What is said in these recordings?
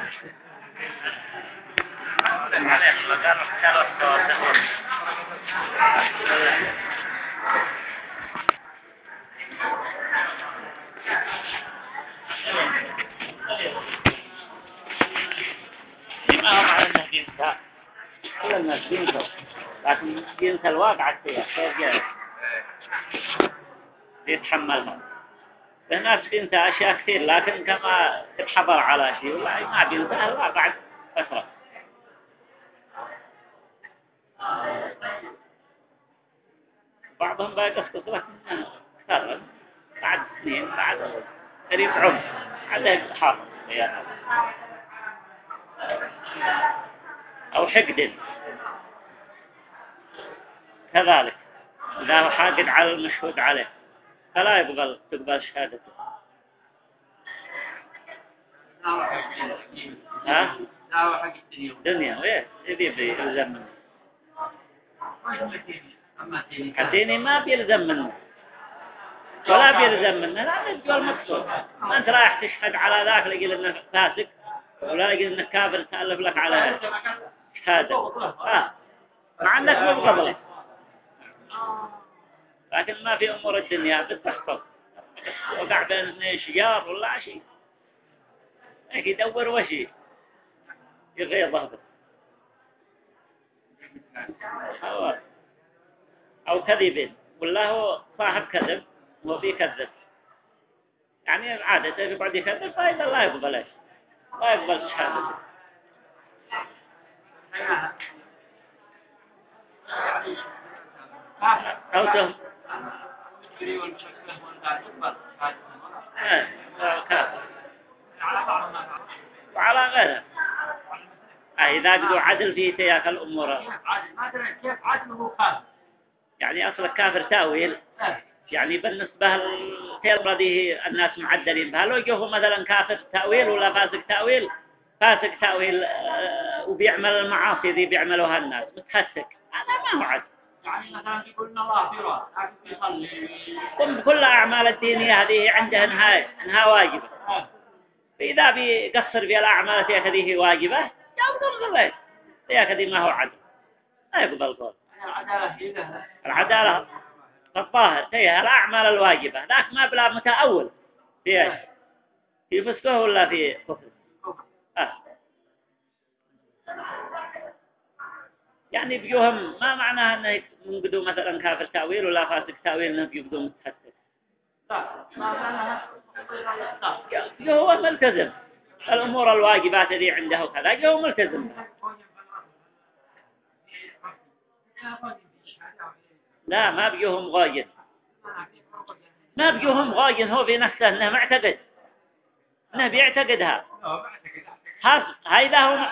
ما هو معنى انه بينسى كل الناس بينسوا لكن بينسى الواقع السيئة كيف جاء بيتحملها الناس بينسى أشياء كثير لكن كما تتحضر على شيء والله ما بينسى الله بعد فترة بعضهم بقى يقصد لك انه بعد سنين بعد قريب عمر عليه حافظ أو حقد كذلك إذا هو حاقد على المشهود عليه فلا تقبل شهادته. ها؟ دنيا ويه يبي يلزم منه الديني ما بيلزم منه ولا بيلزم منه لا يقول مقصود ما أنت رايح تشهد على ذاك لقيل إنك فاسق ولا لقيل إنك كافر تألف لك على شهادة مع أنك مبغض لكن ما في أمور الدنيا بتحصل وقع بين اثنين شجار ولا شيء يدور وشي يغيظه أو كذب ولا هو صاحب كذب هو بيكذب يعني عادة يقعد يكذب فإذا لا يقبله لا يقبل شهادته أو تهم وعلى غيره إذا قدوا عدل في تياك الأمور كيف عدله كافر يعني أصل الكافر تأويل يعني بالنسبة للكلمة دي الناس معدلين بها لو يجوه مثلا كافر تأويل ولا فاسق تأويل فاسق تأويل وبيعمل المعاصي دي بيعملوها الناس متفسك هذا ما هو عدل يعني مثلا يقول إن الله في رأس لكن يصلي كل أعمال الدينية هذه عندها إنها واجبة فإذا بيقصر في الأعمال هذه واجبة يقبل بالله هذه ما هو عدل لا يقبل قول العدالة الظاهر هي الأعمال الواجبة ذاك ما بلا متأول في إيش في فسقه ولا في كفر يعني بيوهم ما معناها أنه ينقدوا مثلا كافر تأويل ولا فاسق تأويل أنه يقدوا متحسن هو ملتزم الأمور الواجبات دي عنده كذا هو ملتزم لا ما بيوهم غاين ما بيوهم غاين هو في نفسه أنه معتقد أنه بيعتقدها هذا هو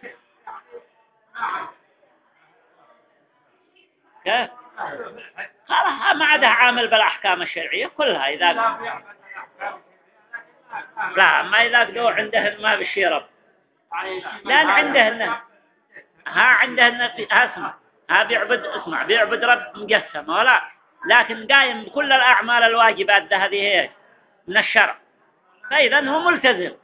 كيف خلاص ما عدا عامل بالأحكام الشرعية كلها إذا لا ما إذا قدوا عندهن ما بالشرب لأن عندهن بيعبد رب مجسم ولا لكن قايم بكل الأعمال الواجبات هذه هي من الشرع فإذا هو ملتزم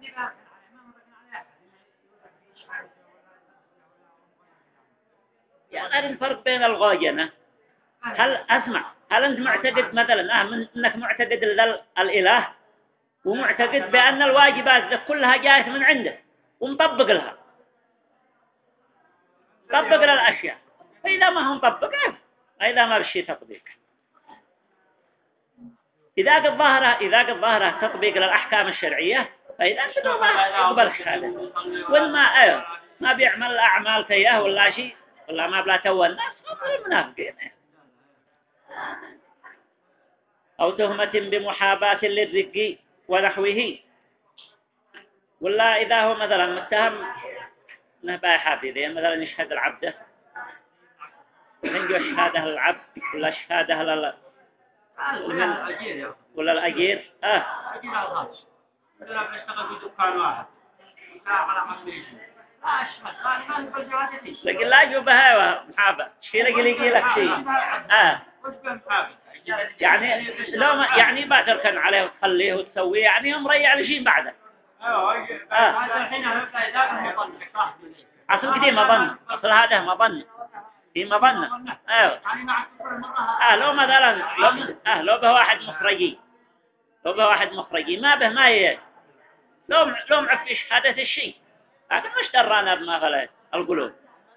يعني الفرق بين الغاينة هل أنت معتقد مثلا أنك معتقد الإله ومعتقد بأن الواجبات كلها جاءت من عنده ومطبق لها طبق للأشياء فإذا ما هم طبقه إذا ما بشي تطبيق إذا قد ظاهره تطبيق للأحكام الشرعية فإذا بدون ما يقبل الشهادة والما ما بيعمل الأعمال تياه ولا شيء ولا ما بلا تو الناس المنافقين أو تهمة بمحاباة للرقي ونحوه ولا إذا هو مثلا متهم انه بايحابي ذي مثلا يشهد العبد عنده شهاده للعبد ولا شهاده ولا الأجير أجير الخاص مثلا بيشتغل في دكان واحد لا على مسؤولية لا أشهد ما نقول جواتي لكن لا يجوبها محابة شيء يجي لك شيء وش بمحابة يعني لو ما يعني ما تركن عليه وتخليه وتسويه يعني هم ريع لشيء بعده هذا الحين هبدا ذاك المطلق صح. أصل قديم مظن، أصل هذا مظن، في مظن. أيوه. يعني مع كل مرة لو مثلا لو به واحد مخرجي، ما به ما لو معفش حدث الشيء، لكن مش درانا بما غلط القلوب.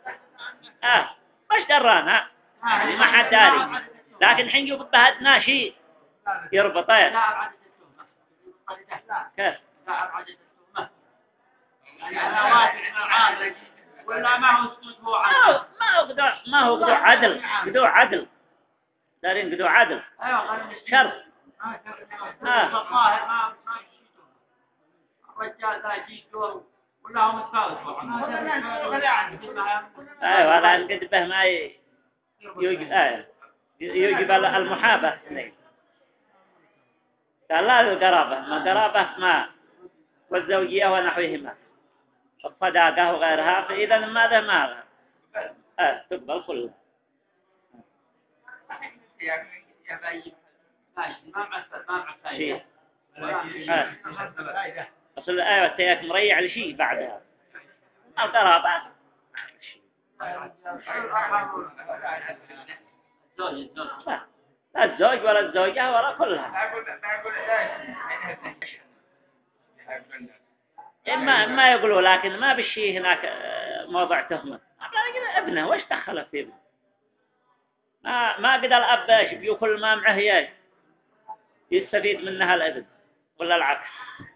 مش درانا، يعني ما حد داري، لكن حين يجب بهدنا شيء يربطه. لا عدد التهمة. كيف؟ لا عدد التهمة. يعني أنا واثق من العادل ولا ما هو سكوت هو عادل. ما هو قدوع عدل، دارين قدوع عدل. أيوة غير شرط. الظاهر ما يشيتون. الرجال ذا يجيتون ولا هم متفاوت. ايوه هذا قد به ما يجب المحابة. قال لا القرابة، ما قرابة ما والزوجية ونحوهما، الصداقة وغيرها، فإذا ماذا ما تقبل كلها. شيء أصل أيوة تياك مريع لشيء بعدها القرابة. لا الزوج ولا الزوجة ولا كلها. ما يقولوا، لكن ما بالشيء هناك موضع تهمة. ابنه وش دخله في ابنه؟ ما قدر الأب يأكل ما معه يستفيد منها الابن ولا العكس.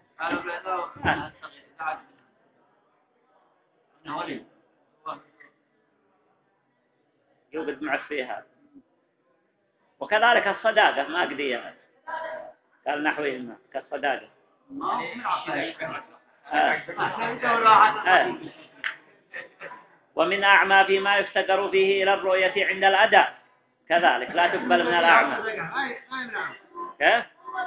يوجد معه فيها. وكذلك الصداقة ما قديها، قال نحوهما كالصداقة. ومن أعمى فيما يفتقر فيه إلى الرؤية عند الأداء، كذلك لا تقبل من الأعمى. كيف؟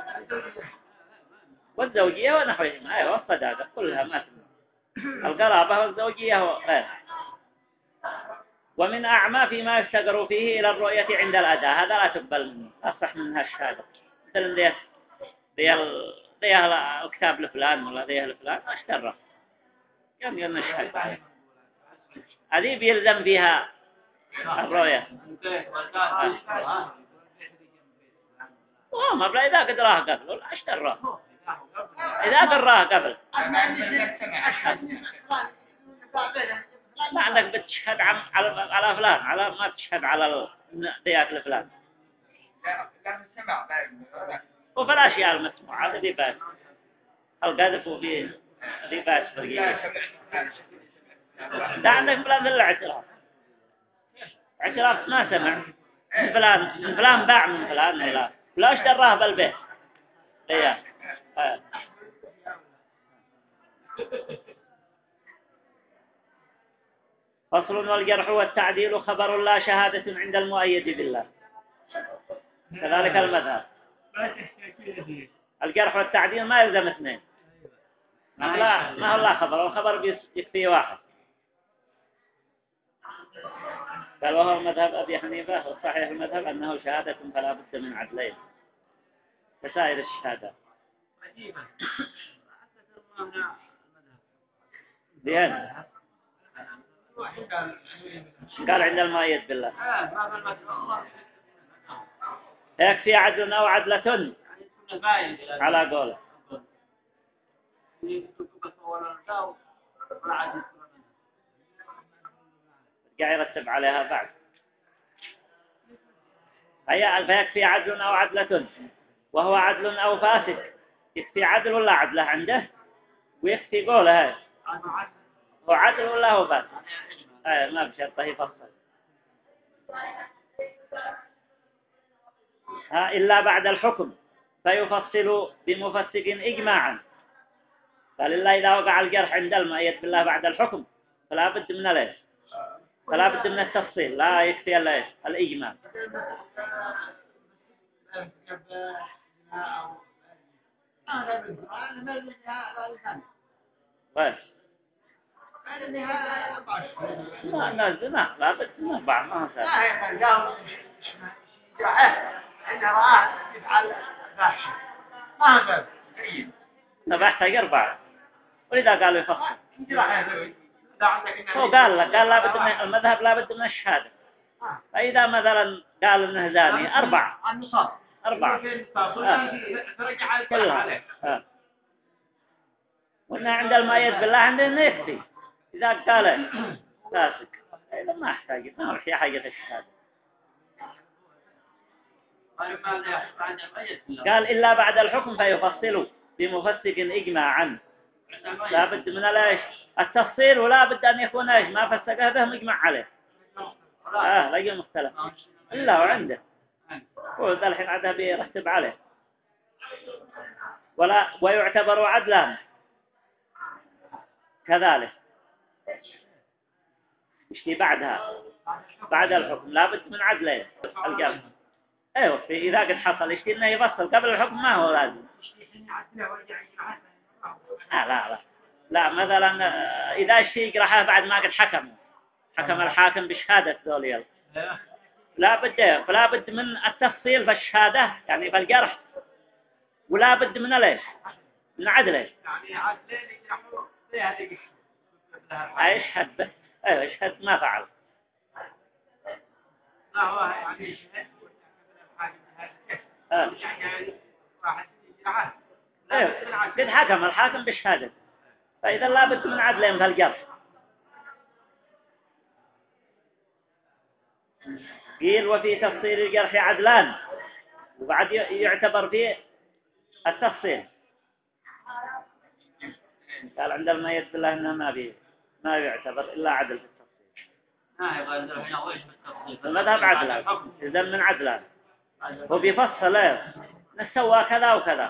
والزوجية ونحوهما، أيوة الصداقة كلها ما تقبل. القرابة والزوجية ومن أعمى فيما يفتقر فيه إلى الرؤية عند الأداء، هذا لا تقبل منه، أصح منها الشهادة. مثل ذي الكتاب لفلان ولا ذي لفلان اشترى كم قلنا الشهادة هذه بيلزم فيها الرؤية. ما بلا إذا قدراه قبل لا اشتراه، إذا قدراه قبل ما عندك بتشهد على فلان، على ما تشهد على ذيات الفلان وفي الأشياء المسموعة هذا باس. القذف وفي باس فرقية. ده عندك فلان الاعتراف، اعتراف ما سمع فلان باع من فلان لا اشتراه بالبيت. ايه فصل. والجرح والتعديل خبر لا شهادة عند المؤيد بالله، كذلك المذهب. الجرح والتعديل ما يلزم اثنين، ما هو الله خبر، الخبر يكفي واحد. قال وهو مذهب أبي حنيفة، والصحيح المذهب أنه شهادة فلا بد من عدلين كسائر الشهادة. بهن قال عند المؤيد بالله يكفي عدل أو عدلة على قوله. رجع يرتب عليها بعد. فيكفي عدل أو عدلة، وهو عدل أو فاسد. يكفي عدل ولا عدله عنده، ويكفي قوله هاي هو عدل ولا هو فاسد. ما بشرطه يفصل. إلا بعد الحكم فيفصل بمفسق إجماعا. فلله إذا وقع الجرح عند المؤيد بالله بعد الحكم فلا بد من ليش، فلا بد من التفصيل، لا يكفي الإجماع. طيب لا بد من أربعة ما هو إنه رآه يفعل فاحشة ما قبل نبحث أربعة ولذا قالوا يفصل. هو قال لك قال لابد من المذهب لابد من الشهادة. فإذا مثلا قال إنه زاني 4 4 كلها. وإنه عند المؤيد بالله عندنا يكفي إذا قال فاسق إذا ما احتاج ما راح حاجة الشهادة. قال إلا بعد الحكم فيفصلوا بمفسق إجماعا. لابد من الايش التفصيل ولا بد أن يكون ايش ما فسقه به مجمع عليه. لا يجي مختلف إلا وعنده هو ذا الحين عده بيرتب عليه. ولا ويعتبر عدلا كذلك. يشتي بعدها بعد الحكم لابد من عدلين القلب. ايوه إذا قد حصل يشتي انه يفصل قبل الحكم ما هو لازم. لا مثلا إذا الشيء يقرحه بعد ما قد حكم الحاكم بشهادة ذوليل فلا بد من التفصيل في الشهادة يعني في الجرح ولا بد من ليش من عدله يعني يشهد ايوه يشهد ما فعل لا هو يعني يشهد واحد يجرحه قد حكم الحاكم بشهادة فإذا لا بد من عدلين في الجرح. قيل وفي تفصيل الجرح عدلان وبعد يعتبر فيه التفصيل. قال عند الميت بالله إنه ما يعتبر إلا عدل في التفصيل. المذهب عدلان إذا من عدلان هو بيفصل نسوى كذا وكذا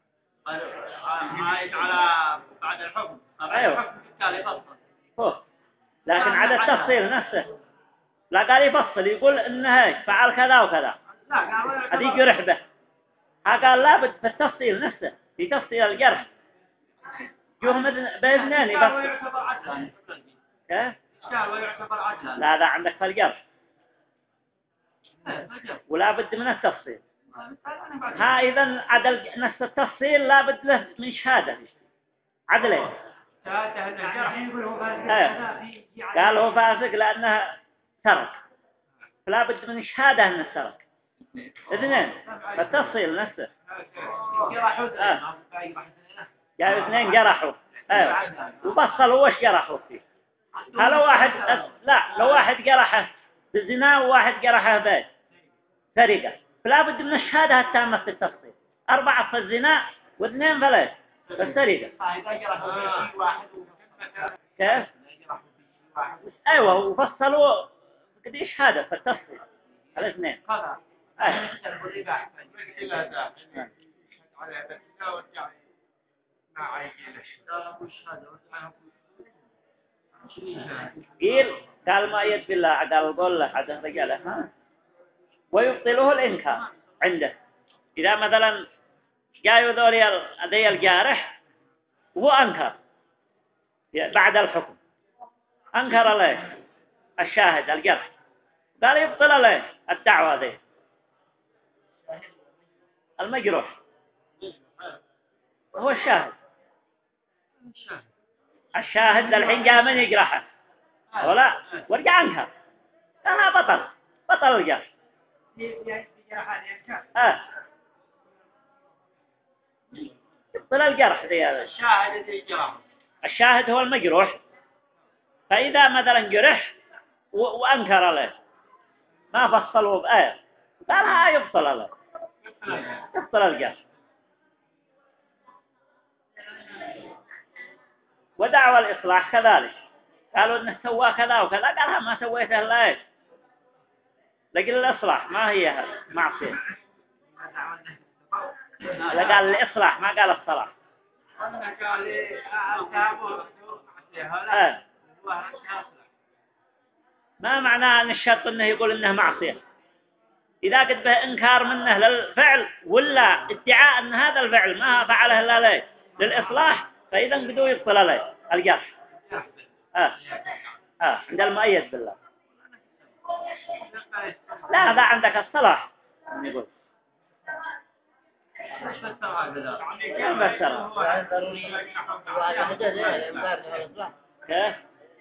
ما على بعد الحكم. أيوه يفصل لكن عدا التفصيل نفسه لا قال يفصل يقول إنه فعل كذا وكذا هذه يجرح به. قال لابد في التفصيل نفسه في تفصيل الجرح يوم بإذنين يفصل. كيف؟ لا هذا عندك في الجرح ولا بد من التفصيل. إذا عدل نفس التفصيل لا بد له من شهادة عدلين. قال هو فاسق لأنه سرق فلا بد من شهادة أنه سرق. اثنين التفصيل نفسه قالوا اثنين جرحوا وبصلوا وش جرحوا فيه. لو واحد جرحه بالزنا وواحد جرحه بيت سرقة فلا بد من الشهادة التامة في التفصيل. 4 في الزنا واثنين في السرقة. كيف؟ ايوه وفصلوا قد شهادة في التفصيل الاثنين. قال ما يد بالله قال قول له عاد رجاله ويبطله الإنكار عنده. إذا مثلا جاءوا ذي الجارح وهو أنكر بعد الحكم أنكر له الشاهد الجرح قال يبطل له الدعوة ذي المجروح هو الشاهد الحين جاء من يجرحه ولا ورجع أنكر قال بطل الجرح. يبطل الجرح ذي الشاهد هو المجروح. فإذا مثلا جرح وأنكر له ما فصلوا بآية قال يبطل الجرح. ودعوى الإصلاح كذلك قالوا إنه سوى كذا وكذا قالها ما سويته إلا إيش لقل الإصلاح ما هي معصية. قال الإصلاح ما قال الصلاح. ما معناه أن الشرط إنه يقول إنه معصية إذا قد به إنكار منه للفعل ولا ادعاء أن هذا الفعل ما فعله إلا ليه للإصلاح فإذا قدوا يبطل عليه الجرح. عند المؤيد بالله. لا هذا عندك الصلاح يقول ايش فسرها كذا؟ كيف فسرها؟ يعني ضروري وهذا حدث يعني ما في الإصلاح كيف؟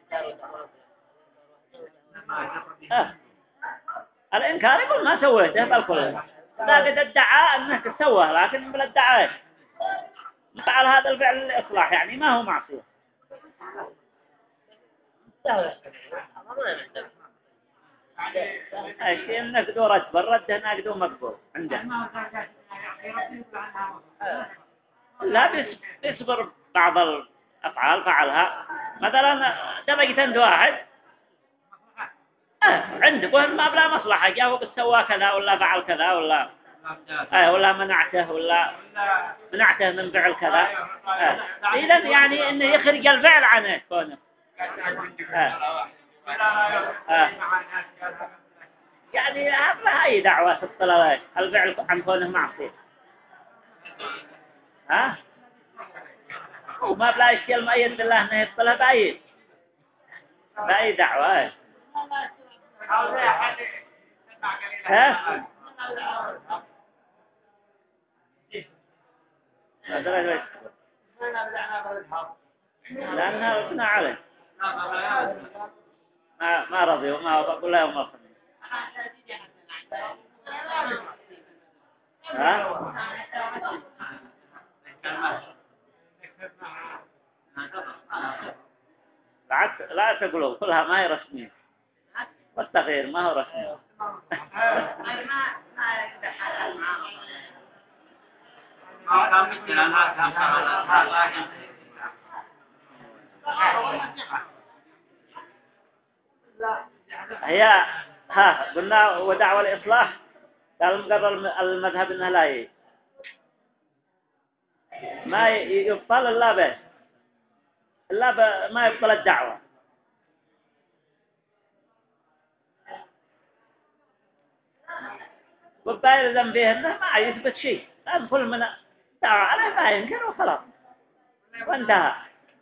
الإنكار يقول ما سويته بالكل لا قد ادعى أنه سواه لكن بلا ادعاء فعل هذا الفعل الإصلاح يعني ما هو معصية الشيء النقد ورد بالرد نقد ومقبول عنده لا بيصبر بعض الأفعال فعلها مثلا دبقت عند واحد عندك وهم ما بلا مصلحة جاء وقد سوى كذا ولا فعل كذا ولا ولا منعته ولا منعته من فعل كذا إذا يعني إنه يخرج الفعل عنه كونه يعني هذا هي دعوة الصلاة الفعل عن كونه معصية وما بلا يشتي المؤيد بالله انه يبطلها بأي دعوة لأنها ربنا عليه ما رضي وما بقول له يوم الخميس لا تقولوا كلها ما هي رسمية والتغيير ما هو رسمي هي قلنا ودعوة الإصلاح قال مقرر المذهب إنه لا ما يبطل إلا به ما يبطل الدعوة والباير ذنب فيه إنه ما يثبت شيء لأن كل من دعوة عليه ما ينكر وخلاص وانتهى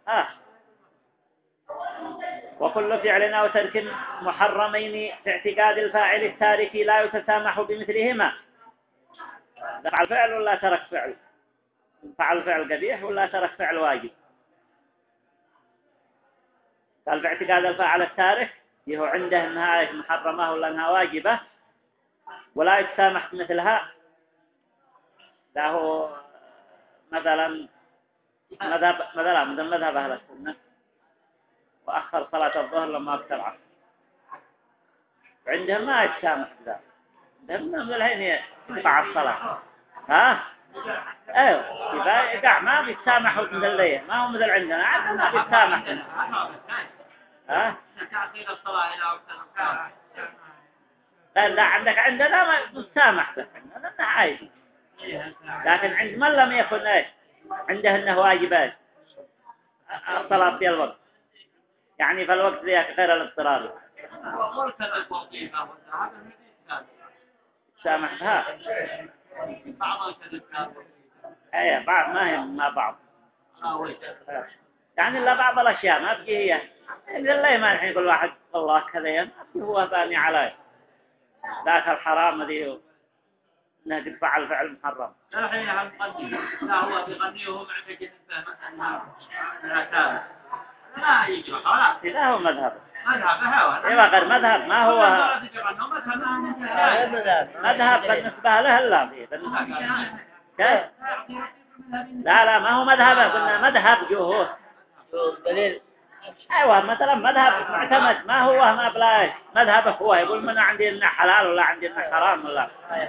وكل فعل أو ترك محرمين في اعتقاد الفاعل التارك لا يتسامح بمثلهما فعل فعل ولا ترك فعل فعل فعل قبيح ولا ترك فعل واجب قال في اعتقاد الفاعل التارك هو عنده انها محرمة ولا انها واجبة ولا يتسامح بمثلها له مثلا مذهب أهل السنة وأخر صلاة الظهر لما أكثر العصر عندهم ما يتسامح بذلك عندهم من الحين يقطع الصلاة ايوه يقع ما بيتسامحوا من الليل ما هو مثل عندنا ما بيتسامح تعطيل الصلاة إلى وقت لا عندنا ما بيتسامح بس عندنا عادي لكن عند من لم يكن عنده انه واجبات الصلاة في الوقت يعني في الوقت ذي غير الاضطراري سامح بها بعض ما هي ما بعض يعني إلا بعض الأشياء ما بقي هي الله ما الحين كل واحد الله كذا هو باني عليه ذاك الحرام ذي انه قد فعل فعل محرم الحين هم قديم لا هو بيغني وهو معتقد انه لا يجي خلاص إذا هو مذهب هو إذا غير مذهب ما هو مذهب بالنسبة له لا فيه كيف لا ما هو مذهب قلنا مذهب جهود دليل أيوة مثلا مذهب معتمد ما هو ما بلاش مذهبه هو يقول من عندي إنه حلال ولا عندي إنه حرام ولا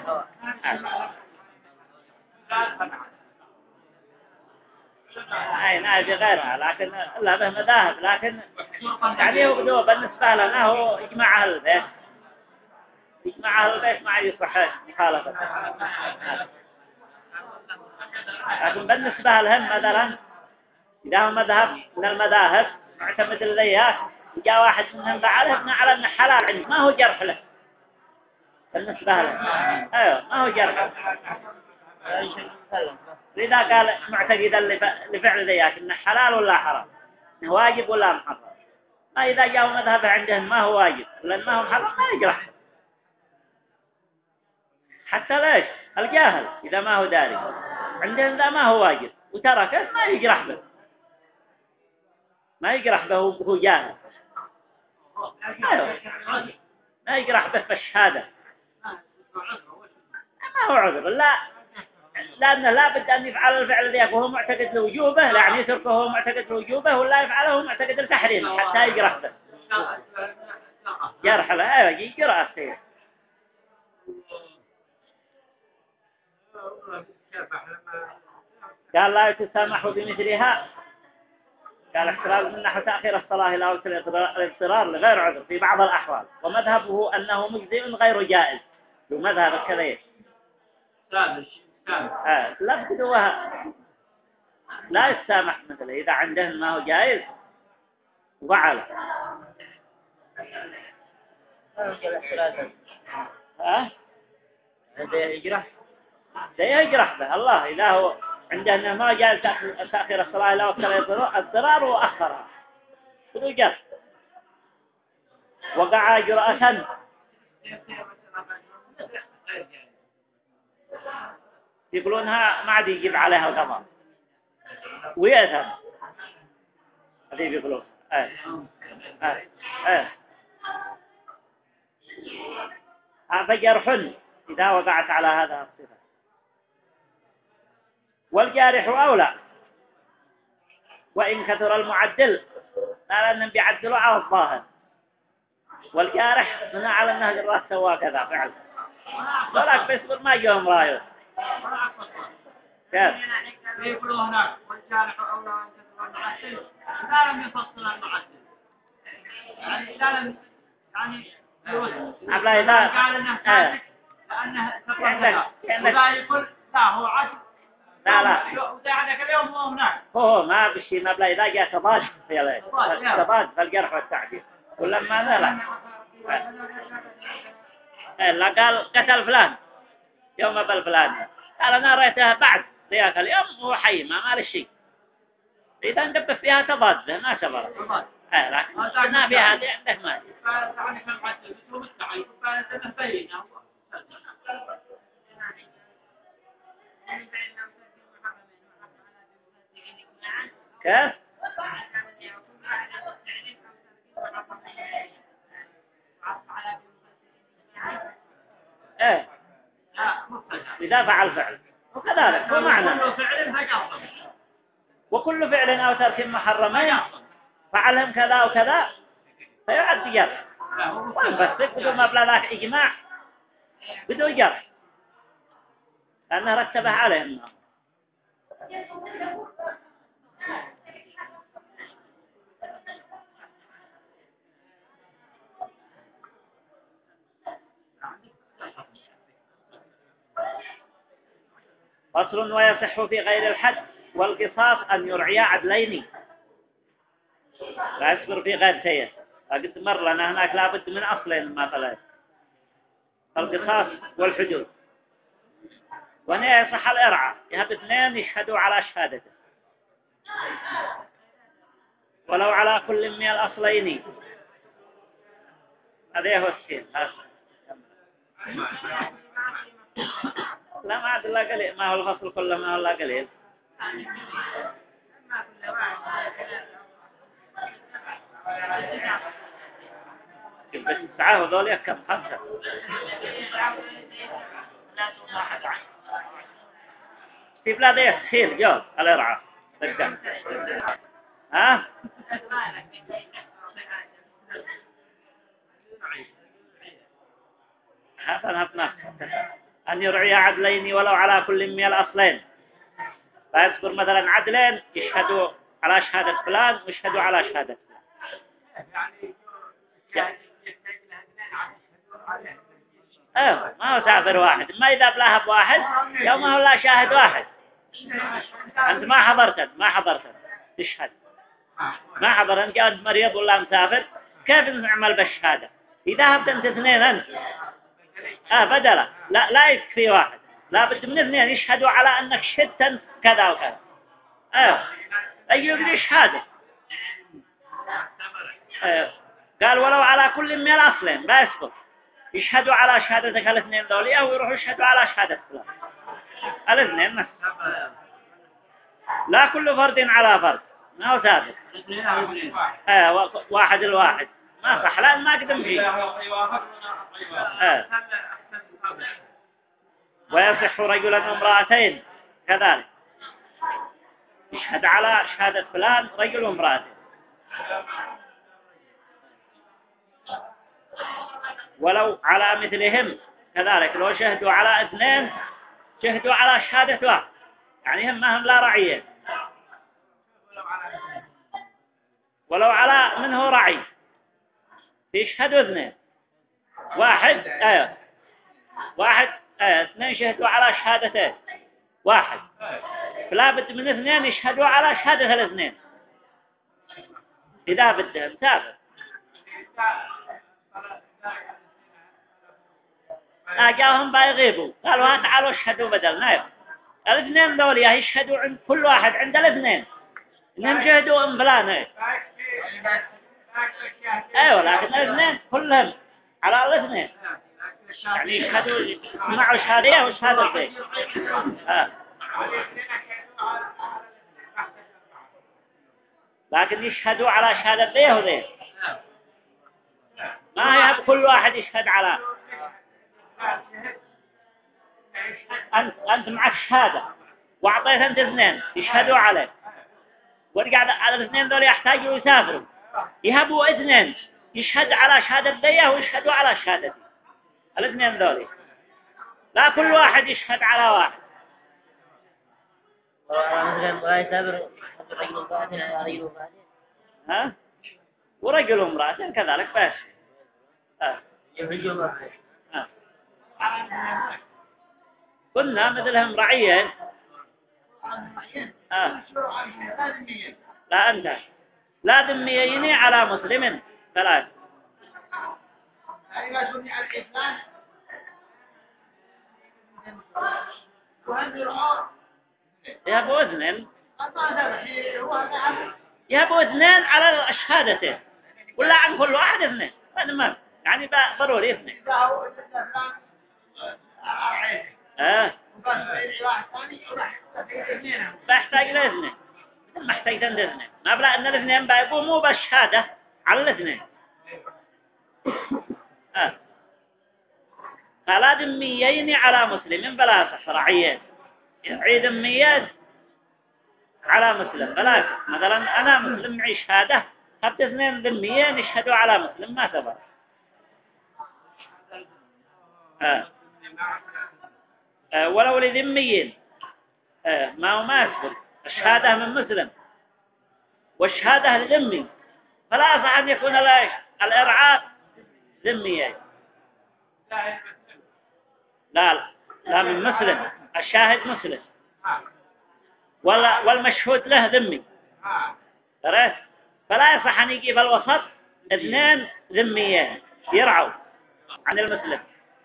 أي نادي غيرها لكن لا به مذاهب لكن يعني هو بدو بالنسبة لنا هو إجماع أهل البيت إجماع أهل البيت ما يصح مخالفة لكن بالنسبة لهم مثلا إذا هو مذهب من المذاهب معتمد الليات جاء واحد منهم بعرفنا على أنه حلال عنده ما هو جرح له بالنسبة له أيوه ما هو جرح لذا قال معتقدا لفعل ذيات إنه حلال ولا حرام إنه واجب ولا محرم ما إذا جاء مذهب عندهم ما هو واجب لأن ما هو محرم ما يجرح حتى ليش الجاهل إذا ما هو داري عندهم ذا ما هو واجب وتركه ما يجرح به، ما يجرح به وهو جاهل. أيوه. ما يجرح به في الشهادة، ما هو عذر. لا، لأنه لا بد أن يفعل الفعل ذاك وهو معتقد لوجوبه، يعني يتركه وهو معتقد لوجوبه، ولا يفعله وهو معتقد التحريم حتى يجرح به. جرح له أيوه يجرح فيه. قال لا يتسامح بمثلها، قال احتراز من نحو تأخير الصلاة إلى وقت الاضطرار لغير عذر في بعض الأحوال، ومذهبه أنه مجزئ غير جائز. ومذهب الكذا لا بدوها لا يتسامح مثله إذا عنده ما هو جائز وفعله. هذا يجرح ده يجرح به الله إذا هو عنده أنه ما جائز تأخير الصلاة إلى وقت الاضطرار وأخرها بدو جرح. وقع جرأة يقولونها ما عاد يجيب عليها القضاء ويأثم، هذه يقولون فجرح إذا وقعت على هذا الصفة. والجارح أولى وإن كثر المعدل، لا لأنهم بيعدلوا على الظاهر، والجارح من على أنه الراس سوى كذا فعلا ولكن بيصبر ما يوم رايه كيف يقولوا هناك والجارح أولى وإن كثر المعدل، لا لم يفصل المعدل، يعني لا لم يعني قال انه كاذب لانه سبب كذا، ولا يقول لا هو عدل لا وده عندك اليوم هو هناك هو ما بشي ما بلا إذا جاء تضاد في ليه تضاد في الجرح والتعديل ولما لا قال قتل فلان يوم بالفلان قال أنا رأيته بعد ذاك اليوم هو حي ما له شيء، إذا ندب فيها تضاد ما سبب لكن قلنا فيها هذه عندك ما كيف؟ إذا فعل فعل وكذلك هو معنى وكل فعل أو ترك محرمين فعلهم كذا وكذا فيعد جرح، وانفسك بدون مبلغ ذاك إجماع بدون جرح لأنه رتبه عليهم. فصل ويصح في غير الحد والقصاص أن يرعي عدلين لا يصبر في غير شيء. قد مر لنا هناك لابد من أصلين مثلا القصاص والحدود، وهنا يصح الإرعاء يهب اثنين يشهدوا على شهادته ولو على كل من الأصلين. هذا هو الشيء لا ما عاد الله قليل ما هو الفصل كله ما هو الله قليل بس الساعة وذول كم 5 في بلاد يسهيل جو الإرعاء ها هذا نفنا أن يرعي عدلين ولو على كل من الأصلين، فيذكر مثلا عدلين يشهدوا على شهادة فلان ويشهدوا على شهادة فلان ما هو سافر واحد، ما إذا بلاها بواحد يوم هو لا شاهد واحد أنت ما حضرت تشهد ما حضر أنت جاءت مريض ولا مسافر كيف نعمل بالشهادة إذا هبت أنت اثنين أنت بدلا لا يكفي واحد لا بد من اثنين يشهدوا على أنك شهدت كذا وكذا أيوب شهادة قال ولو على كل من الأصلين لا يسقط يشهدوا على شهادتك الاثنين ذولي أو يروحوا يشهدوا على شهادة فلان الاثنين نفس لا كل فرد على فرد ما هو ثابت واحد الواحد ما صح لأن ما قدم فيه ويصح رجلا وامرأتين كذلك يشهد على شهادة فلان رجل وامرأتين ولو على مثلهم كذلك لو شهدوا على اثنين شهدوا على شهادة واحد يعني هم لا رعية ولو على من هو رعي يشهدوا اثنين واحد اثنين شهدوا على شهادتين واحد فلا بد من اثنين يشهدوا على شهادة الاثنين إذا بدهم ثابت جاهم بيغيبوا قالوا تعالوا اشهدوا بدلنا الاثنين ذولي يشهدوا عند كل واحد عند الاثنين انهم شهدوا ام فلان ايوه لكن الاثنين كلهم على الاثنين يعني يشهدوا معه شهادية وشهادتين لكن يشهدوا على شهادتين وذين ما هي كل واحد يشهد على أنت معك شهادة وأعطيت أنت اثنين يشهدوا عليك ورجع على الاثنين دول يحتاجوا يسافروا يهبوا اثنين يشهد على شهادة ديه ويشهدوا على شهادتي الاثنين دول لا كل واحد يشهد على واحد مثلا ولا يسافر رجل وامرأة على رجل وامرأة ورجل وامرأة كذلك بس كنا مثلهم رعيين لا أنت لا ذميين على مسلم ثلاث يهبوا اثنين على الشهادتين ولا عن كل واحد اثنين هذا ما يعني ضروري اثنين بحتاج لاثنين محتاج اثنين ما بلا ان الاثنين بيقوموا بالشهادة على الاثنين فلا ذميين على مسلم بلا صح رعيين عيد ذميات على مسلم بلا صح مثلا انا مسلم معي شهادة هبت اثنين ذميين يشهدوا على مسلم ما ثبت ولو لذميين ما هو ما يثبت الشهادة من مسلم والشهادة لذمي فلا صح أن يكون الإرعاء ذميين لا من مسلم الشاهد مسلم والمشهود له ذمي فلا يصح أن يجي في الوسط اثنين ذميين يرعوا عن المسلم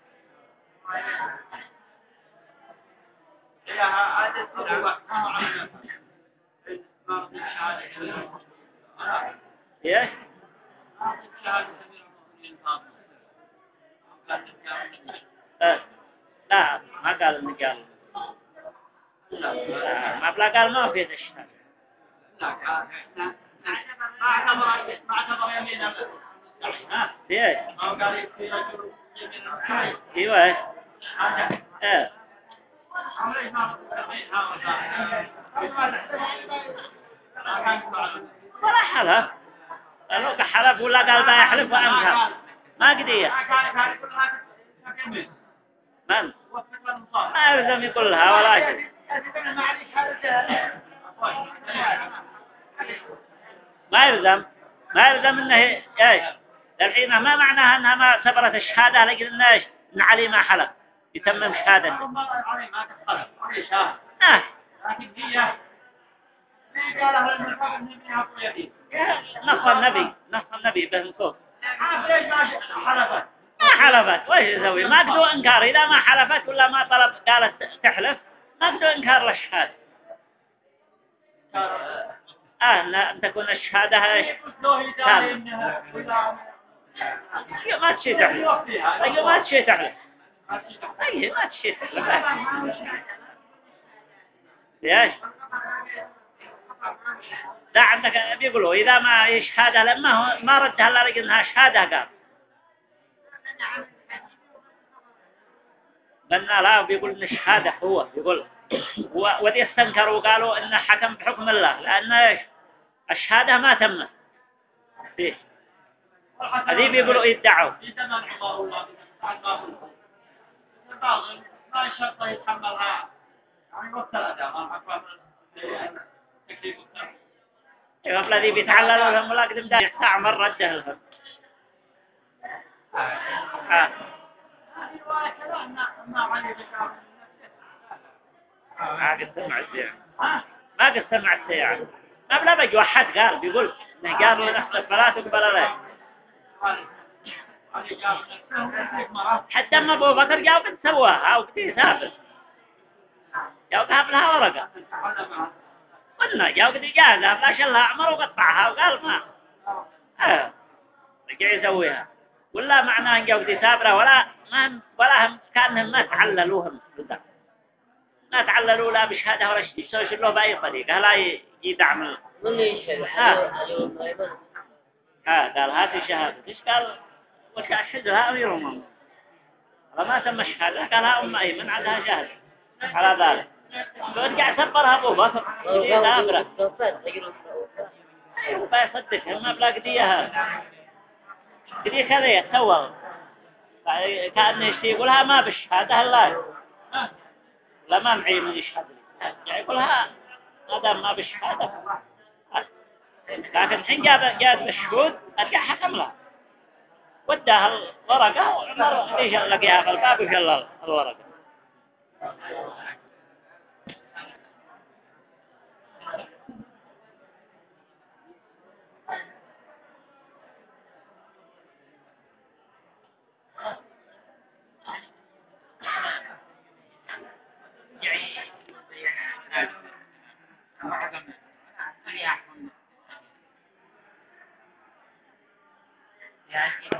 ايش لا ما قال النجال ما بلا قال ما في الشهادة ما اعتبر يمينا ايش ايوه ولا حلف لو حلف ولا قال بيحلف وأنكر ما قدية من ما يلزم يقولها ولا شيء ما يلزم انه ايش الحين ما معناها انها ما اعتبرت الشهاده لكن انه ان علي ما حلف يتمم شهادته نص النبي بنصوص ما حلفت وش يسوي ما قدوا انكار اذا ما حلفت ولا ما طلب قالت تحلف ما قدوا انكار للشهاده أن تكون الشهاده ما تشي تحلف أيوة ما تشي تحلف أيوة ما تشي تحلف ليش لا عندك بيقولوا إذا ما شهادة لما هو ما ردها إلا لقينها شهادة قال قلنا لا بيقول إن الشهادة هو بيقول وذي استنكروا وقالوا إنه حكم بحكم الله لأن إيش الشهادة ما تمت فيه هذي بيقولوا يدعوا ما شرط يتحملها يعني مبتلى أيوة الذي بيتعللوا لهم ولا قدم دا يحتاع مرة رده لهم ما قد سمعت يعني ما قد سمعت يعني ما بلا بجي واحد قال بيقول إنه قالوا نحن فلا تقبل عليه حتى ما أبو بكر جاء وقد سواها أو قد يسافر جاء وقهب لها ورقة قلنا جاء وقد يجازها فلاش الله عمر وقطعها وقال ما رجع يسويها ولا معناه جاء وقد يسافر ولا هم كانهم ما تعللوهم ما تعللوا لا بشهادة ولا شيء يسوي له بأي طريقة لا يدعم من يشهد قال هذه شهادة إيش قال وشهدها أمير المؤمنين ما تم الشهادة قال ها أم أيمن عندها شهادة على ذلك ورجع سبرها أبو بكر يسافره وبيصدقها ما بلا قديها قديه كذا يتسوى كأنه يقولها ما بالشهادة الله لا ما معي من يشهد يقولها ما دام ما بالشهادة لكن حين جاءت بالشهود أرجع حكم لها وداها الورقة وعمر لقيها في الباب وشل الورقة